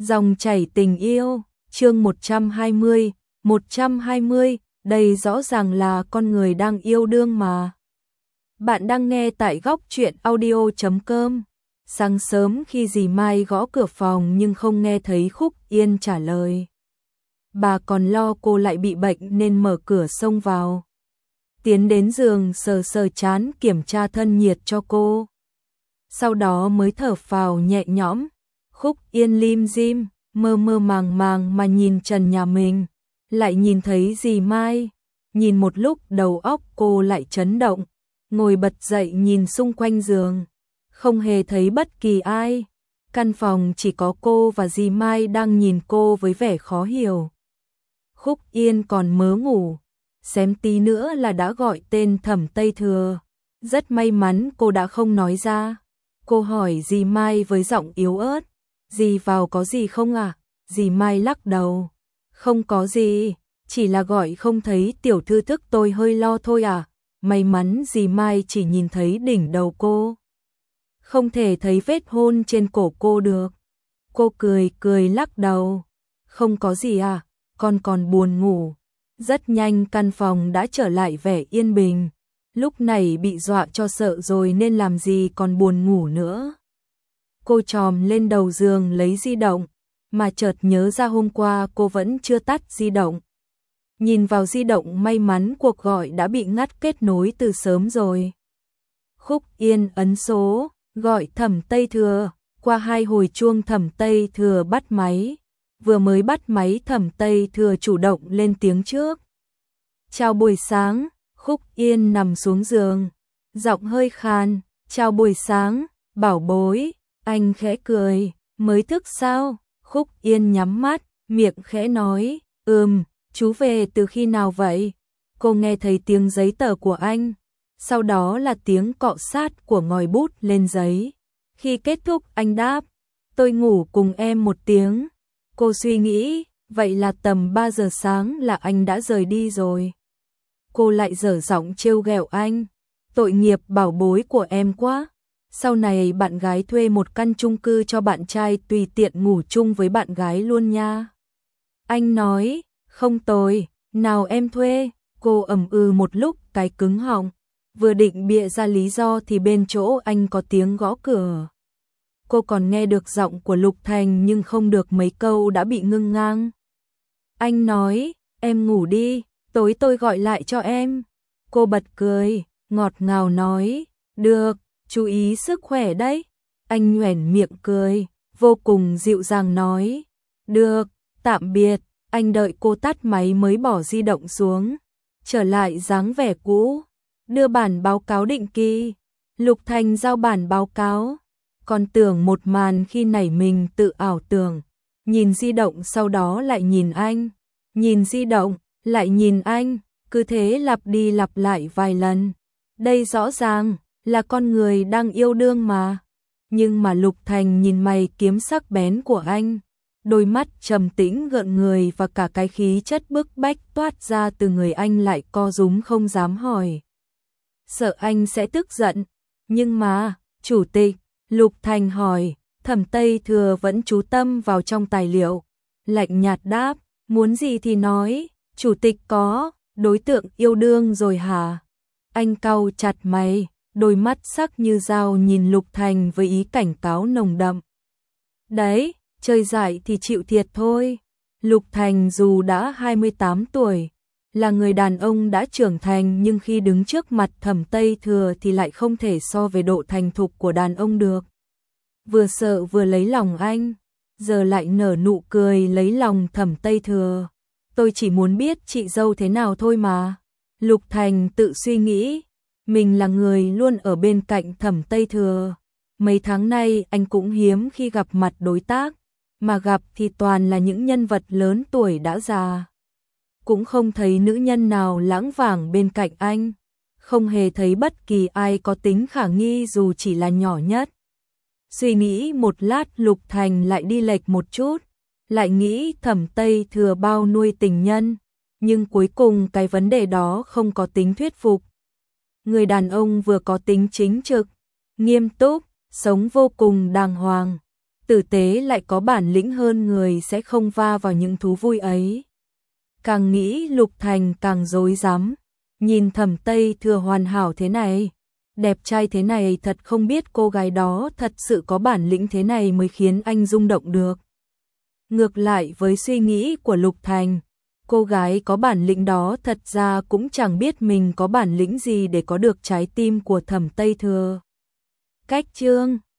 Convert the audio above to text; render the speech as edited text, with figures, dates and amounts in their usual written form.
Dòng chảy tình yêu, chương 120, đây rõ ràng là con người đang yêu đương mà. Bạn đang nghe tại góc truyện audio.com. Sáng sớm khi dì Mai gõ cửa phòng nhưng không nghe thấy Khúc Yên trả lời. Bà còn lo cô lại bị bệnh nên mở cửa xông vào. Tiến đến giường sờ sờ trán kiểm tra thân nhiệt cho cô. Sau đó mới thở phào nhẹ nhõm. Khúc Yên lim dim, mơ mơ màng màng mà nhìn trần nhà mình, lại nhìn thấy dì Mai. Nhìn một lúc đầu óc cô lại chấn động, ngồi bật dậy nhìn xung quanh giường. Không hề thấy bất kỳ ai. Căn phòng chỉ có cô và dì Mai đang nhìn cô với vẻ khó hiểu. Khúc Yên còn mớ ngủ, xém tí nữa là đã gọi tên Thẩm Tây Thừa. Rất may mắn cô đã không nói ra. Cô hỏi dì Mai với giọng yếu ớt, dì vào có gì không à? Dì Mai lắc đầu, không có gì, chỉ là gọi không thấy tiểu thư thức tôi hơi lo thôi à. May mắn dì Mai chỉ nhìn thấy đỉnh đầu cô, không thể thấy vết hôn trên cổ cô được. Cô cười lắc đầu, không có gì à, con còn buồn ngủ. Rất nhanh căn phòng đã trở lại vẻ yên bình. Lúc này bị dọa cho sợ rồi nên làm gì còn buồn ngủ nữa. Cô chồm lên đầu giường lấy di động, mà chợt nhớ ra hôm qua cô vẫn chưa tắt di động. Nhìn vào di động may mắn cuộc gọi đã bị ngắt kết nối từ sớm rồi. Khúc Yên ấn số, gọi Thẩm Tây Thừa. Qua 2 hồi chuông Thẩm Tây Thừa bắt máy. Vừa mới bắt máy Thẩm Tây Thừa chủ động lên tiếng trước. Chào buổi sáng. Khúc Yên nằm xuống giường, giọng hơi khàn, chào buổi sáng, bảo bối. Anh khẽ cười, mới thức sao? Khúc Yên nhắm mắt, miệng khẽ nói, chú về từ khi nào vậy? Cô nghe thấy tiếng giấy tờ của anh, sau đó là tiếng cọ sát của ngòi bút lên giấy. Khi kết thúc anh đáp, tôi ngủ cùng em 1 tiếng. Cô suy nghĩ, vậy là tầm 3 giờ sáng là anh đã rời đi rồi. Cô lại dở giọng trêu ghẹo anh, tội nghiệp bảo bối của em quá. Sau này bạn gái thuê một căn chung cư cho bạn trai tùy tiện ngủ chung với bạn gái luôn nha. Anh nói, không tồi, nào em thuê. Cô một lúc cái cứng họng, vừa định bịa ra lý do thì bên chỗ anh có tiếng gõ cửa. Cô còn nghe được giọng của Lục Thành nhưng không được mấy câu đã bị ngưng ngang. Anh nói, em ngủ đi, tối tôi gọi lại cho em. Cô bật cười, ngọt ngào nói, được, chú ý sức khỏe đấy. Anh nhoẻn miệng cười, vô cùng dịu dàng nói, được, tạm biệt. Anh đợi cô tắt máy mới bỏ di động xuống, trở lại dáng vẻ cũ, đưa bản báo cáo định kỳ. Lục Thành giao bản báo cáo, còn tưởng một màn khi nảy mình tự ảo tưởng. Nhìn di động sau đó lại nhìn anh, nhìn di động, lại nhìn anh, cứ thế lặp đi lặp lại vài lần. Đây rõ ràng là con người đang yêu đương mà. Nhưng mà Lục Thành nhìn mày kiếm sắc bén của anh, đôi mắt trầm tĩnh gợn người và cả cái khí chất bức bách toát ra từ người anh lại co rúm không dám hỏi. Sợ anh sẽ tức giận. Nhưng mà, chủ tịch, Lục Thành hỏi. Thẩm Tây Thừa vẫn chú tâm vào trong tài liệu, lạnh nhạt đáp, muốn gì thì nói. Chủ tịch có đối tượng yêu đương rồi hả? Anh cau chặt mày, đôi mắt sắc như dao nhìn Lục Thành với ý cảnh cáo nồng đậm. Đấy, chơi dại thì chịu thiệt thôi. Lục Thành dù đã 28 tuổi, là người đàn ông đã trưởng thành nhưng khi đứng trước mặt Thẩm Tây Thừa thì lại không thể so về độ thành thục của đàn ông được. Vừa sợ vừa lấy lòng anh, giờ lại nở nụ cười lấy lòng Thẩm Tây Thừa. Tôi chỉ muốn biết chị dâu thế nào thôi mà. Lục Thành tự suy nghĩ, mình là người luôn ở bên cạnh Thẩm Tây Thừa. Mấy tháng nay anh cũng hiếm khi gặp mặt đối tác, mà gặp thì toàn là những nhân vật lớn tuổi đã già. Cũng không thấy nữ nhân nào lãng vảng bên cạnh anh, không hề thấy bất kỳ ai có tính khả nghi dù chỉ là nhỏ nhất. Suy nghĩ một lát Lục Thành lại đi lệch một chút, lại nghĩ Thẩm Tây Thừa bao nuôi tình nhân, nhưng cuối cùng cái vấn đề đó không có tính thuyết phục. Người đàn ông vừa có tính chính trực, nghiêm túc, sống vô cùng đàng hoàng, tử tế lại có bản lĩnh hơn người sẽ không va vào những thú vui ấy. Càng nghĩ Lục Thành càng rối rắm, nhìn Thẩm Tây Thừa hoàn hảo thế này, đẹp trai thế này, thật không biết cô gái đó thật sự có bản lĩnh thế này mới khiến anh rung động được. Ngược lại với suy nghĩ của Lục Thành, cô gái có bản lĩnh đó thật ra cũng chẳng biết mình có bản lĩnh gì để có được trái tim của Thẩm Tây Thừa. Cách chương